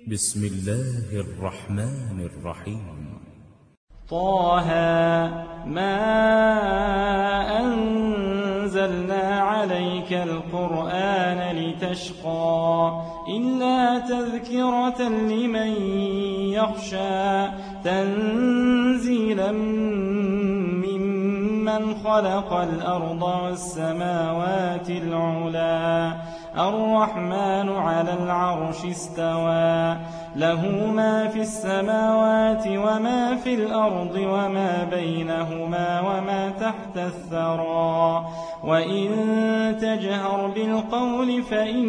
بسم الله الرحمن الرحيم. طه ما أنزلنا عليك القرآن لتشقى إلا تذكرة لمن يخشى تنزيلا ممن خلق الأرض والسماوات العلا الرحمن على العرش استوى له ما في السماوات وما في الأرض وما بينهما وما تحت الثرى وإن تجهر بالقول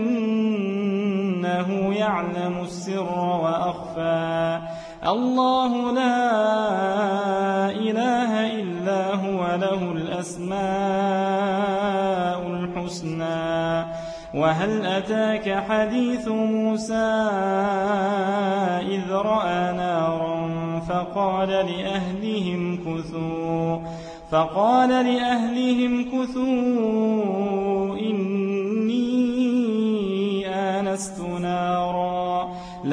فإنه يعلم السر وأخفى الله لا إله إلا هو له الأسماء الحسنى وهل أتاك حديث موسى إذ رأى نارا فقال لأهلهم كثوا إني آنست نارا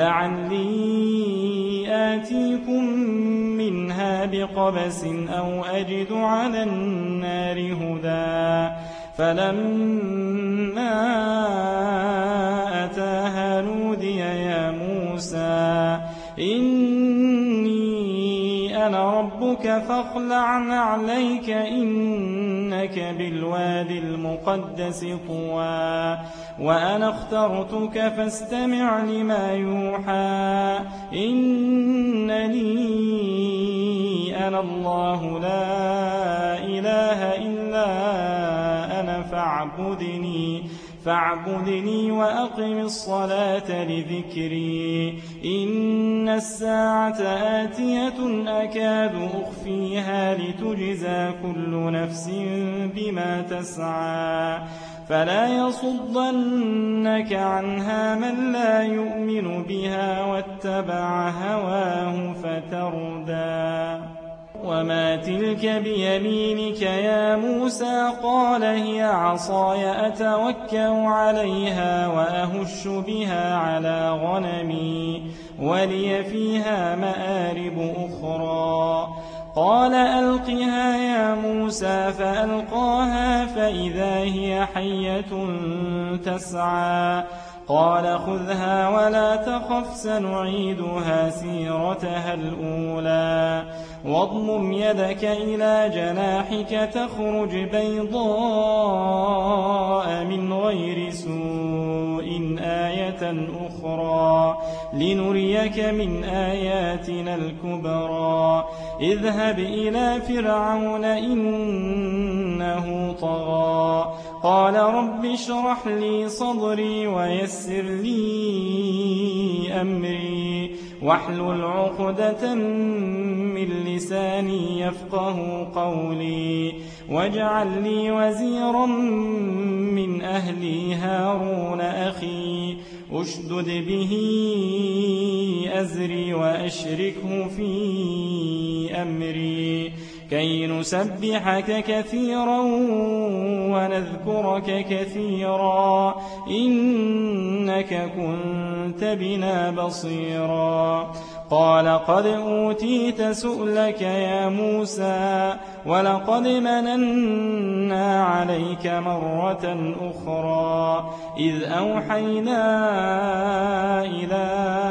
لعلي آتيكم منها بقبس أو أجد على النار هدى فلما أتاها نودي يا موسى إني أنا ربك فاخلع نعليك إنك بالوادي المقدس طوى وأنا اخترتك فاستمع لما يوحى إنني أنا الله لا إله إلا أنا فاعبدني وأقم الصلاة لذكري إن الساعة آتية أكاد أخفيها لتجزى كل نفس بما تسعى فلا يصدنك عنها من لا يؤمن بها واتبع هواه فتردى وما تلك بيمينك يا موسى قال هي عصاي أتوكأ عليها وأهش بها على غنمي ولي فيها مآرب أخرى قال ألقها يا موسى فألقاها فإذا هي حية تسعى قال خذها ولا تخف سنعيدها سيرتها الأولى واضمم يدك إلى جناحك تخرج بيضاء من غير سوء آية أخرى لنريك من آياتنا الكبرى اذهب إلى فرعون إنه طغى قال رب اشرح لي صدري ويسر لي أمري واحلل عقدة من لساني يفقه قولي واجعل لي وزيرا من أهلي هارون أخي أشدد به أزري وأشركه في أمري كي نسبحك كثيرا ونذكرك كثيرا إنك كنت بنا بصيرا قال قد أوتيت سؤلك يا موسى ولقد مننا عليك مرة أخرى إذ أوحينا إلى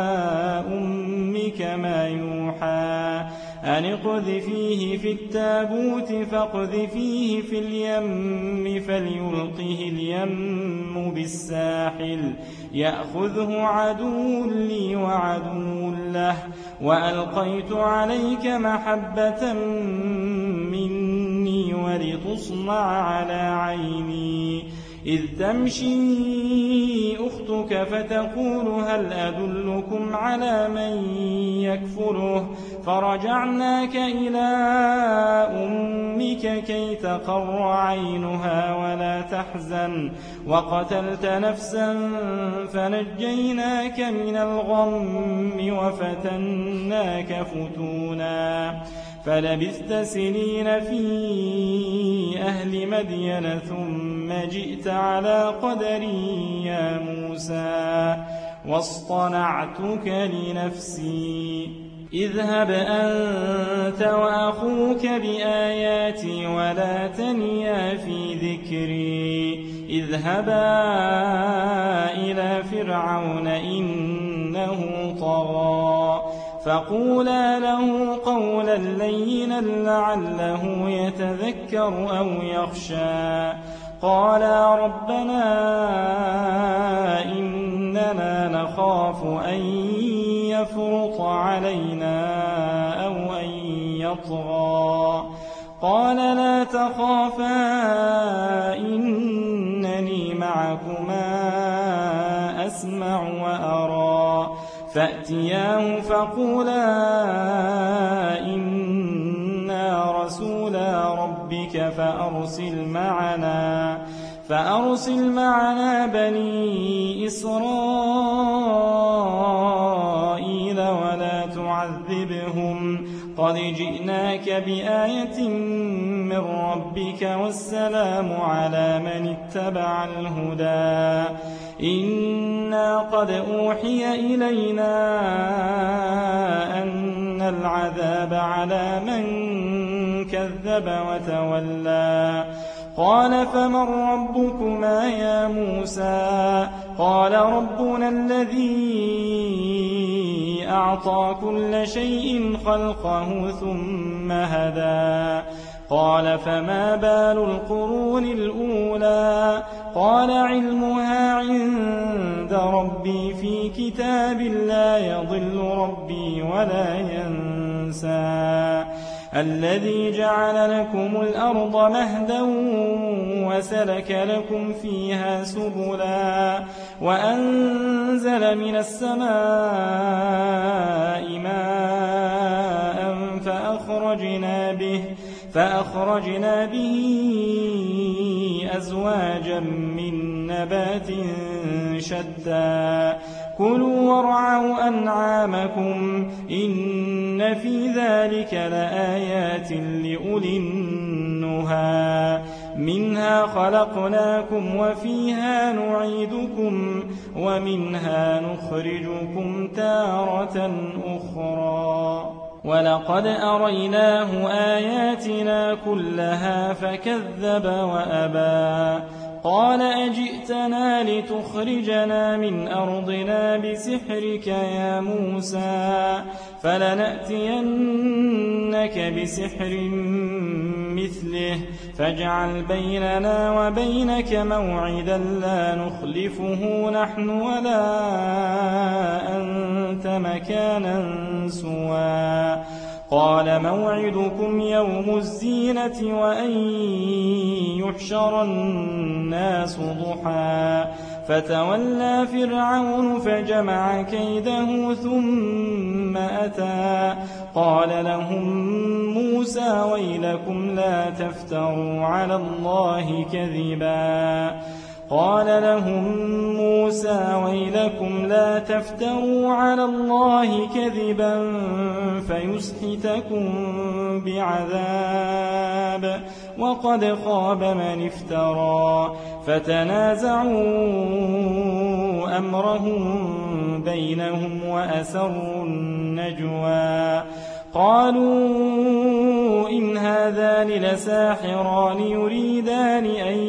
أمك ما يوحى أن اقذفيه في التابوت فاقذفيه في اليم فليلقه اليم بالساحل يأخذه عدو لي وعدو له وألقيت عليك محبة مني ولتصنع على عيني إذ تمشي أختك فتقول هل أدلكم على من يكفله فرجعناك إلى أمك كي تقر عينها ولا تحزن وقتلت نفسا فنجيناك من الغم وفتناك فتونا فلبثت سنين في أهل مدين ثم جئت على قدري يا موسى واصطنعتك لنفسي اذهب أنت وأخوك بآياتي ولا تنيا في ذكري اذهبا إلى فرعون إنه طغى فقولا له قولا لينا لعله يتذكر أو يخشى قالا ربنا إننا نخاف أن يفرط علينا أو أن يطغى قال لا تخافا إنني معكما أسمع وأرى فأتياه فقولا إنا رسولا ربك فأرسل معنا بني إسرائيل ولا تعذبهم قد جئناك بآية من ربك والسلام على من اتبع الهدى إنا قد أوحي إلينا أن العذاب على من كذب وتولى قال فمن ربكما يا موسى قال ربنا الذي أعطى كل شيء خلقه ثم هدى قال فما بال القرون الأولى قال علمها عند ربي في كتاب لا يضل ربي ولا ينسى الذي جعل لكم الأرض مهدا وسلك لكم فيها سبلا وأنزل من السماء ماء فأخرجنا به أزواجا من نبات شتى كلوا وارعوا أنعامكم إن في ذلك لآيات لأولي النهى منها خلقناكم وفيها نعيدكم ومنها نخرجكم تارة أخرى ولقد أريناه آياتنا كلها فكذب وأبى قال أجئتنا لتخرجنا من أرضنا بسحرك يا موسى فلنأتينك بسحر مثله فاجعل بيننا وبينك موعدا لا نخلفه نحن ولا أنت مكانا سوى قال موعدكم يوم الزينة وأن يحشر الناس ضحى فتولى فرعون فجمع كيده ثم أتى قال لهم موسى ويلكم لا تفتروا على الله كذبا فيسحتكم بعذاب وقد خاب من افترى فتنازعوا أمرهم بينهم وأسروا النجوى قالوا إن هذان لساحران يريدان أن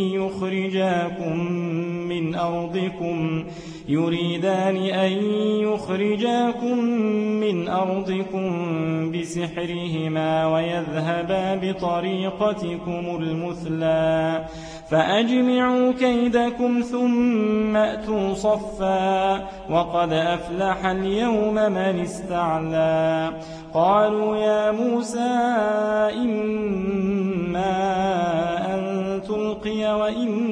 يخرجاكم من أرضكم بسحرهما ويذهبا بطريقتكم المثلى فأجمعوا كيدكم ثم أتوا صفا وقد أفلح اليوم من استعلى قالوا يا موسى إما أن تلقي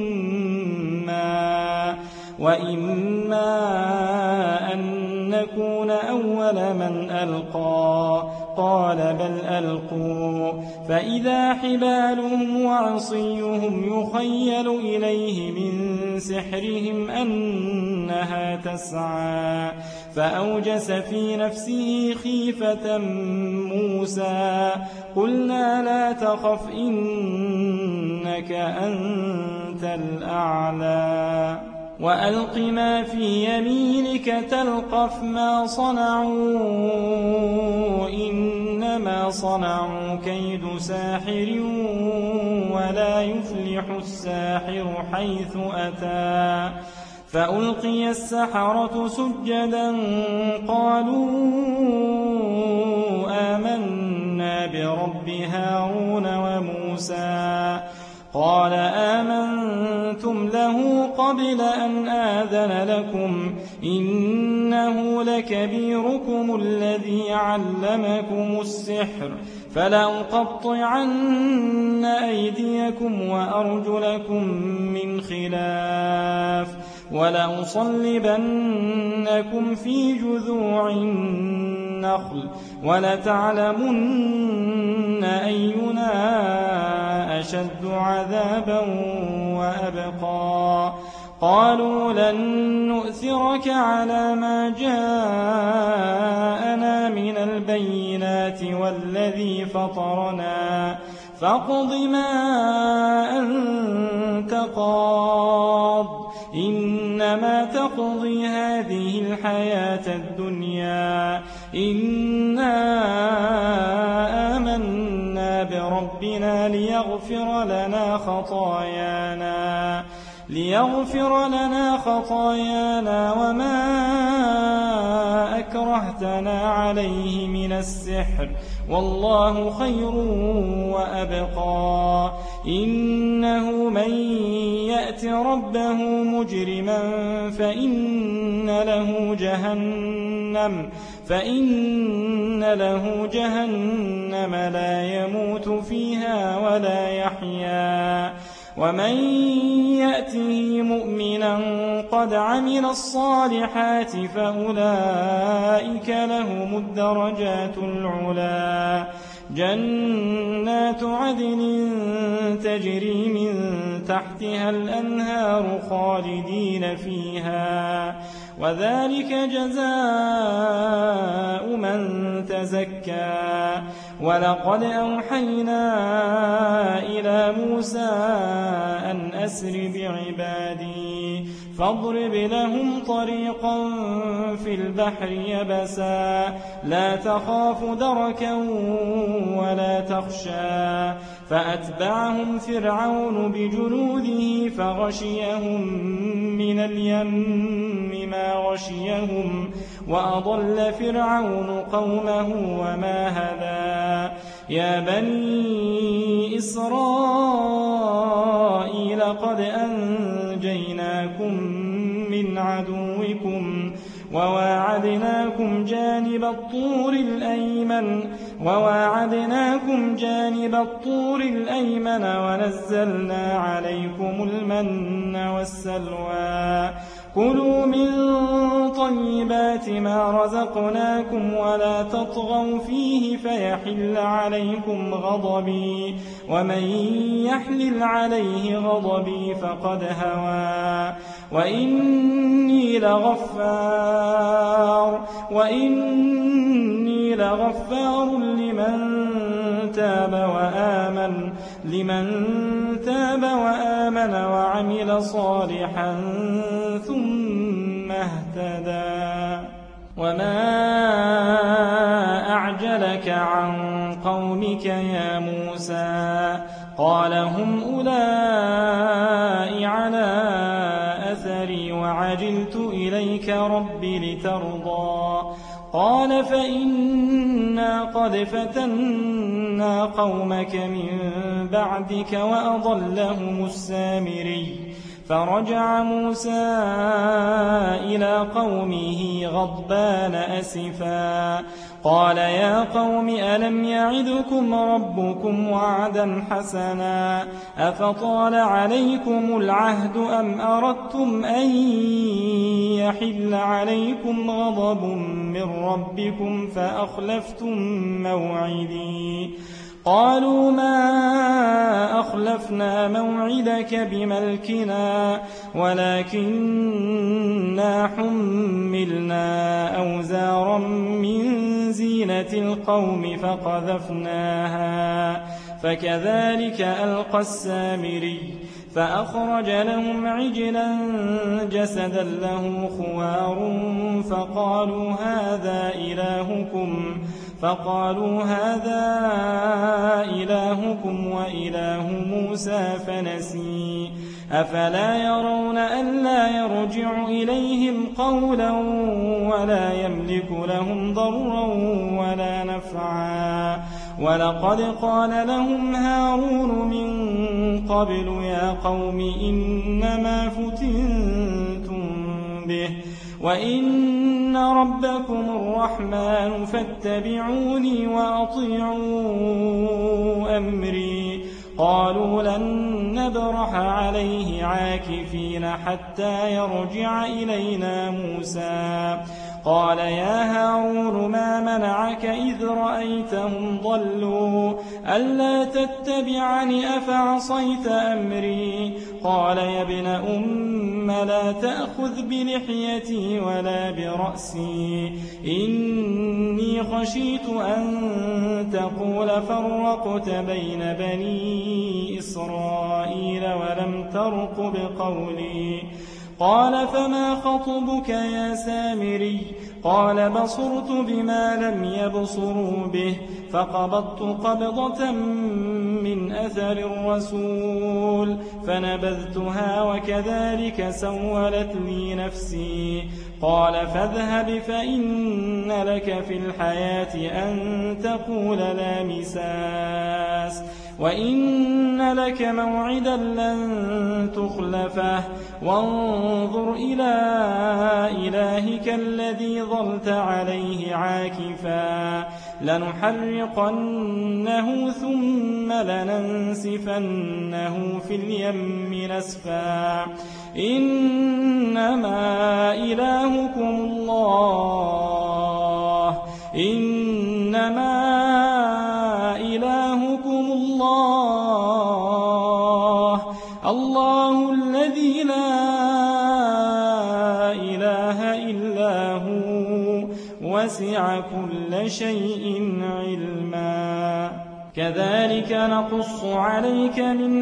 وإما أن نكون أول من ألقى قال بل ألقوا فإذا حبالهم وعصيهم يخيل إليه من سحرهم أنها تسعى فأوجس في نفسه خيفة موسى قلنا لا تخف إنك أنت الأعلى وألق ما في يمينك تلقف ما صنعوا إنما صنعوا كيد ساحر ولا يفلح الساحر حيث أتى فألقي السحرة سجدا قالوا آمنا برب هارون وموسى قال آمنتم له قبل أن آذن لكم إنه لكبيركم الذي علمكم السحر فلأقطعن أيديكم وأرجلكم من خلاف ولأصلبنكم في جذوع النخل ولتعلمن أينا أشد عذابا وأبقى قالوا لن نؤثرك على ما جاءنا من البينات والذي فطرنا فاقض ما أنت قاض إنما تقضي هذه الحياة الدنيا إنا آمنا بربنا ليغفر لنا خطايانا وما أكرهتنا عليه من السحر والله خير وأبقى إنه من يأت ربه مجرما فإن له جهنم لا يموت فيها ولا يحيا ومن يأته مؤمنا قد عمل الصالحات فأولئك لهم الدرجات العلا جنات عدن تجري من تحتها الأنهار خالدين فيها وذلك جزاء من تزكى ولقد أوحينا إلى موسى أن أسر بعبادي فاضرب لهم طريقا في البحر يبسا لا تخاف دركا ولا تخشى فأتبعهم فرعون بجنوده فغشيهم من اليم ما غشيهم وأضل فرعون قومه وما هدى يا بني إسرائيل قد أنجيناكم من عدوكم وواعدناكم جانب الطور الأيمن ونزلنا عليكم المن والسلوى كلوا من طيبات ما رزقناكم ولا تطغوا فيه فيحل عليكم غضبي ومن يحلل عليه غضبي فقد هوى وإني لغفار لمن تاب وآمن وعمل صالحا ثم اهتدى وما أعجلك عن قومك يا موسى قال هم أولئك على أثري وعجلت إليك رب لترضى قال فإنا قد فتنا قومك من بعدك وأضلهم السامري فرجع موسى إلى قومه غضبان أسفا قال يا قوم ألم يعدكم ربكم وعدا حسنا أفطال عليكم العهد أم أردتم أن يحل عليكم غضب من ربكم فأخلفتم موعدي قالوا ما أخلفنا موعدك بملكنا ولكننا حملنا أوزارا من زينة القوم فقذفناها فكذلك ألقى السامري فأخرج لهم عجلا جسدا له خوار فقالوا هذا إلهكم وإله موسى فنسي أفلا يرون ألا يرجع إليهم قولا ولا يملك لهم ضرا ولا نفعا ولقد قال لهم هارون من قبل يا قوم إنما فتنتم به وإن ربكم الرحمن فاتبعوني وأطيعوا أمري قالوا لن نبرح عليه عاكفين حتى يرجع إلينا موسى قال يا هارون ما منعك إذ رأيتهم ضلوا ألا تتبعني أفعصيت أمري قال يا ابن أم لا تأخذ بلحيتي ولا برأسي إني خشيت أن تقول فرقت بين بني إسرائيل ولم ترقب قولي قال فما خطبك يا سامري قال بصرت بما لم يبصروا به فقبضت قبضة من أثر الرسول فنبذتها وكذلك سولت لي نفسي قال فاذهب فإن لك في الحياة أن تقول لا مساس وإن لك موعدا لن تخلفه وانظر إلى إلهك الذي ظلت عليه عاكفا لنحرقنه ثم لننسفنه في اليم نسفا إنما إلهكم الله الله الذي لا إله إلا هو وسع كل شيء علما كذلك نقص عليك من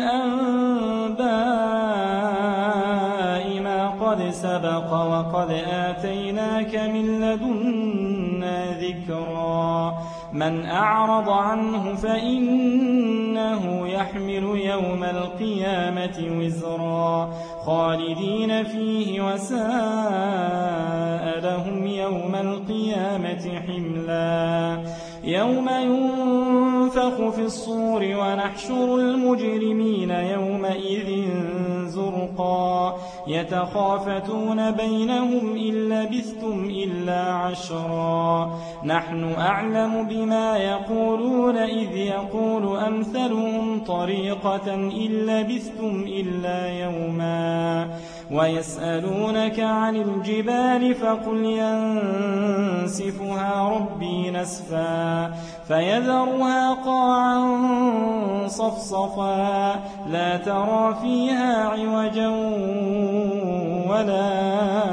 أنباء ما قد سبق وقد آتيناك من لدنا ذكرا من أعرض عنه فإنه يحمل يوم القيامة وزرا خالدين فيه وساء لهم يوم القيامة حملا يوم ينفخ في الصور ونحشر المجرمين يومئذ زرقا يتخافتون بينهم إن لبثتم إلا عشرا نحن أعلم بما يقولون إذ يقول أمثلهم طريقة إن لبثتم إلا يوما ويسألونك عن الجبال فقل ينسفها ربي نسفا فيذرها قاعا صفصفا لا ترى فيها عوجا ولا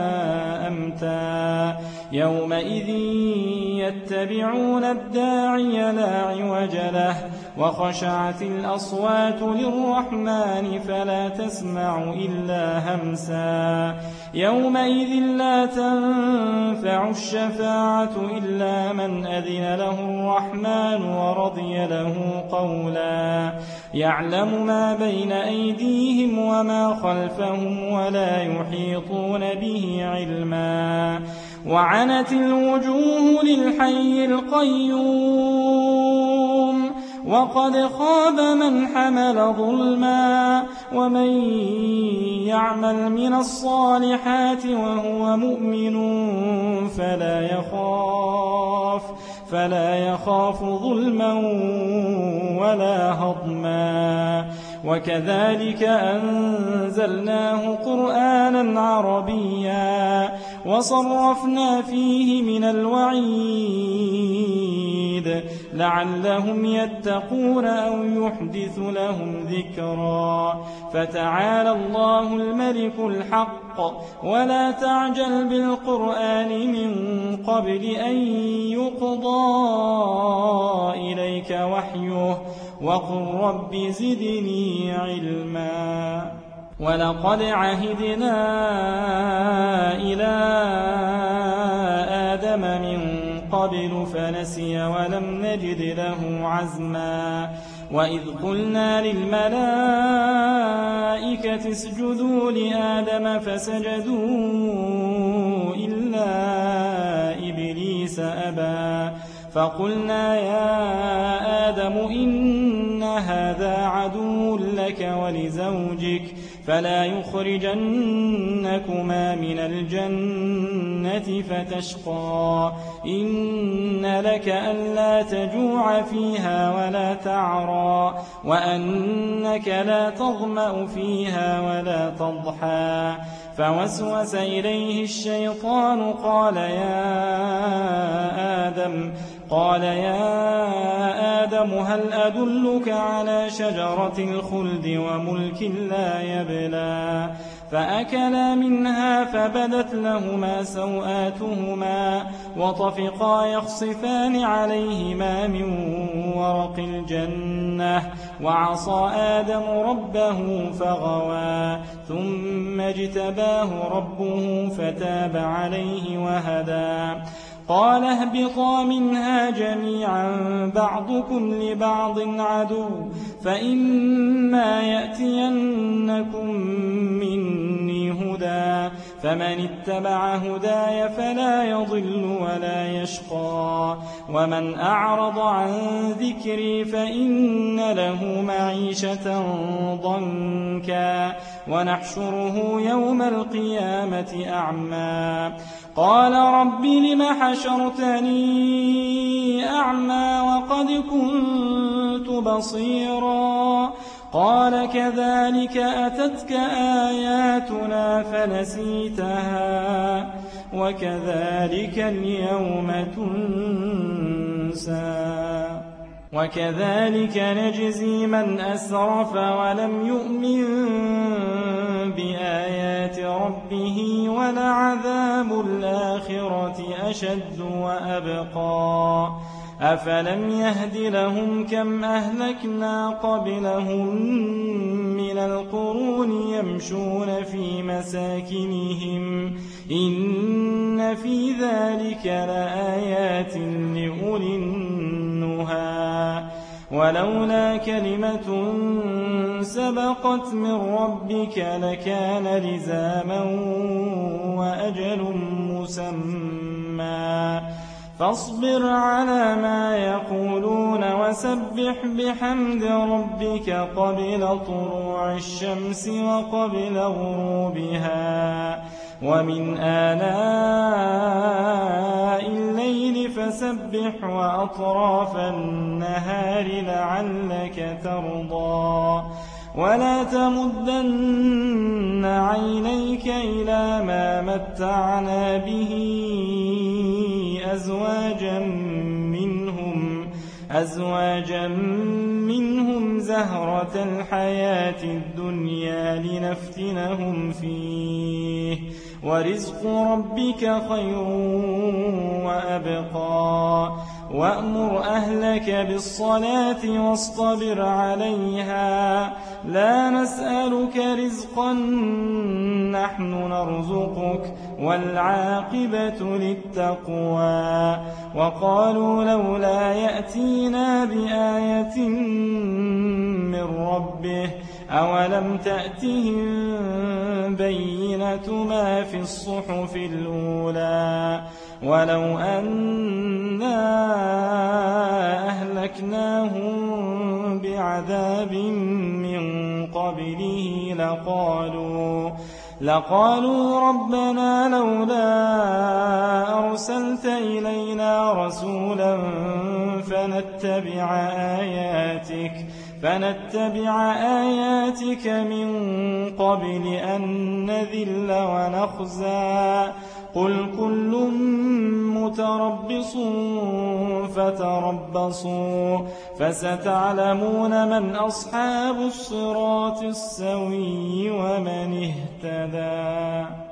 أمتا يومئذ يتبعون الداعي لا عوج له وخشعت الأصوات للرحمن فلا تسمع إلا همسا يومئذ لا تنفع الشفاعة إلا من أذن له الرحمن ورضي له قولا يعلم ما بين أيديهم وما خلفهم ولا يحيطون به علما وعنت الوجوه للحي القيوم وقد خاب من حمل ظلما ومن يعمل من الصالحات وهو مؤمن فلا يخاف ظلما ولا هضما وكذلك أنزلناه قرآنا عربيا وصرفنا فيه من الوعيد لعلهم يتقون أو يحدث لهم ذكرا فتعالى الله الملك الحق ولا تعجل بالقرآن من قبل أن يقضى إليك وحيه وقل رب زدني علما ولقد عهدنا إلى آدم من قبل فنسي ولم نجد له عزما وإذ قلنا للملائكة اسجدوا لآدم فسجدوا إلا إبليس أبى فقلنا يا آدم إن هذا عدو لك ولزوجك فلا يخرجنكما من الجنة فتشقى إن لك ألا تجوع فيها ولا تعرى وأنك لا تظمأ فيها ولا تضحى فوسوس إليه الشيطان قال يا آدم هل أدلك على شجرة الخلد وملك لا يبلى فأكلا منها فبدت لهما سوآتهما وطفقا يخصفان عليهما من ورق الجنة وعصى آدم ربه فغوى ثم اجتباه ربه فتاب عليه وهدى قال اهبطا منها جميعا بعضكم لبعض عدو فإما يأتينكم مني هدى فمن اتبع هداي فلا يضل ولا يشقى ومن أعرض عن ذكري فإن له معيشة ضنكا ونحشره يوم القيامة أعمى قال رب لم حشرتني أعمى وقد كنت بصيرا قال كذلك أتتك آياتنا فنسيتها وكذلك اليوم تنسى وكذلك نجزي من أسرف ولم يؤمن بآيات ربه ولعذاب الآخرة أشد وأبقى أفلم يهد لهم كم أهلكنا قبلهم من القرون يمشون في مساكنهم إن في ذلك لآيات لأولي النهى ولولا كلمة سبقت من ربك لكان لزاما وأجل مسمى فاصبر على ما يقولون وسبح بحمد ربك قبل طلوع الشمس وقبل غروبها ومن آلاء الليل فسبح وأطراف النهار لعلك ترضى ولا تمدن عينيك إلى ما متعنا به أزواجا منهم زهرة الحياة الدنيا لنفتنهم فيه ورزق ربك خير وأبقى وأمر أهلك بالصلاة واصطبر عليها لا نسألك رزقا نحن نرزقك والعاقبة للتقوى وقالوا لولا يأتينا بآية من ربه أولم تأتهم بينة ما في الصحف الأولى ولو أنا أهلكناهم بعذاب من قبله لقالوا ربنا لولا أرسلت إلينا رسولا فنتبع آياتك من قبل أن نذل ونخزى قل كل متربص فتربصوا فستعلمون من أصحاب الصراط السوي ومن اهتدى.